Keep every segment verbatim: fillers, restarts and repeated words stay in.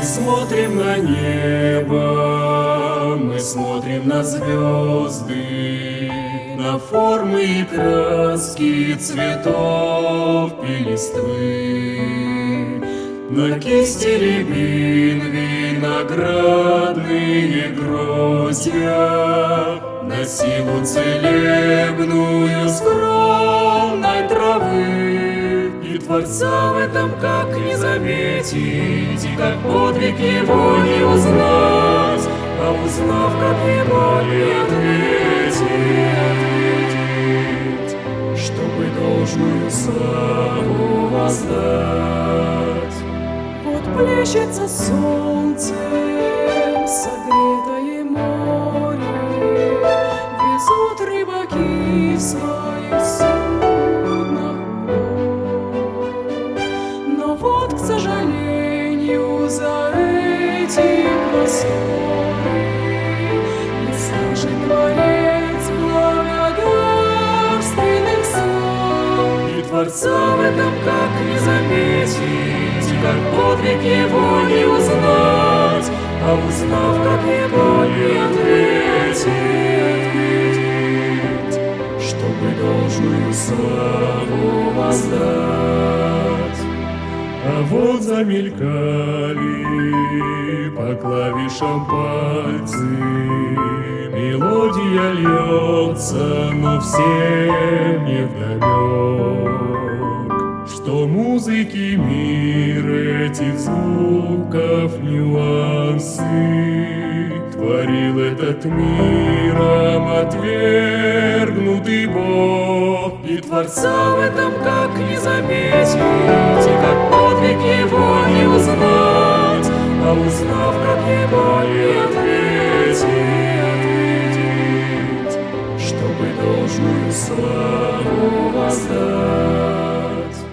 смотрим на небо, мы смотрим на звезды, на формы и краски цветов и листвы, на кисти рябин виноградные гроздья, на силу целебную скромной травы. И Творца в этом как не заметить, и как подвиг его не узнать, а узнав, как его не ответить, чтобы должную славу воздать. Вот плещется солнце, согретое море, везут рыбаки в своих суднах улов. Но вот, к сожалению, за эти просторы не слышит Творец благодарственных слов. И Творца в этом как не заметить, и как подвиг его не узнать, а узнав, как его не ответить, чтобы должную славу воздать. А вот замелькали по клавишам пальцы, мелодия льется, но всем невдомек, что музыки мир этих звуков нюансы творил этот миром отвергнутый Бог. И Творца в этом как не заметить, и как подвиг его не узнать, а узнав, как его не ответить, чтобы должную славу воздать.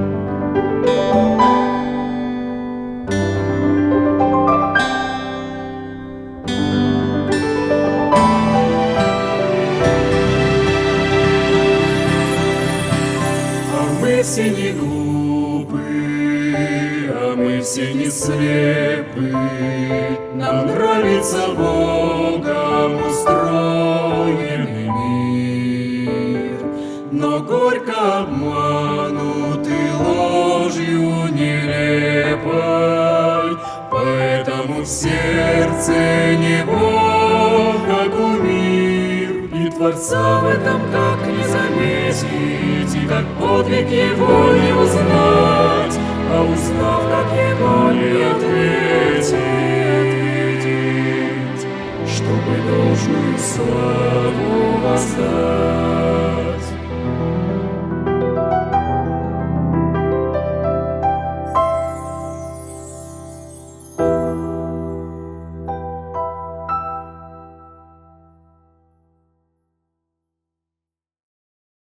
Мы все не глупы, а мы все не слепы. Нам нравится Богом устроенный мир, но горько обмануты ложью нелепой. Поэтому в сердце не Бог, а кумир. И Творца в этом как не заметить, и как подвиг его не узнать, а узнав, как его не ответить, чтобы должную славу воздать.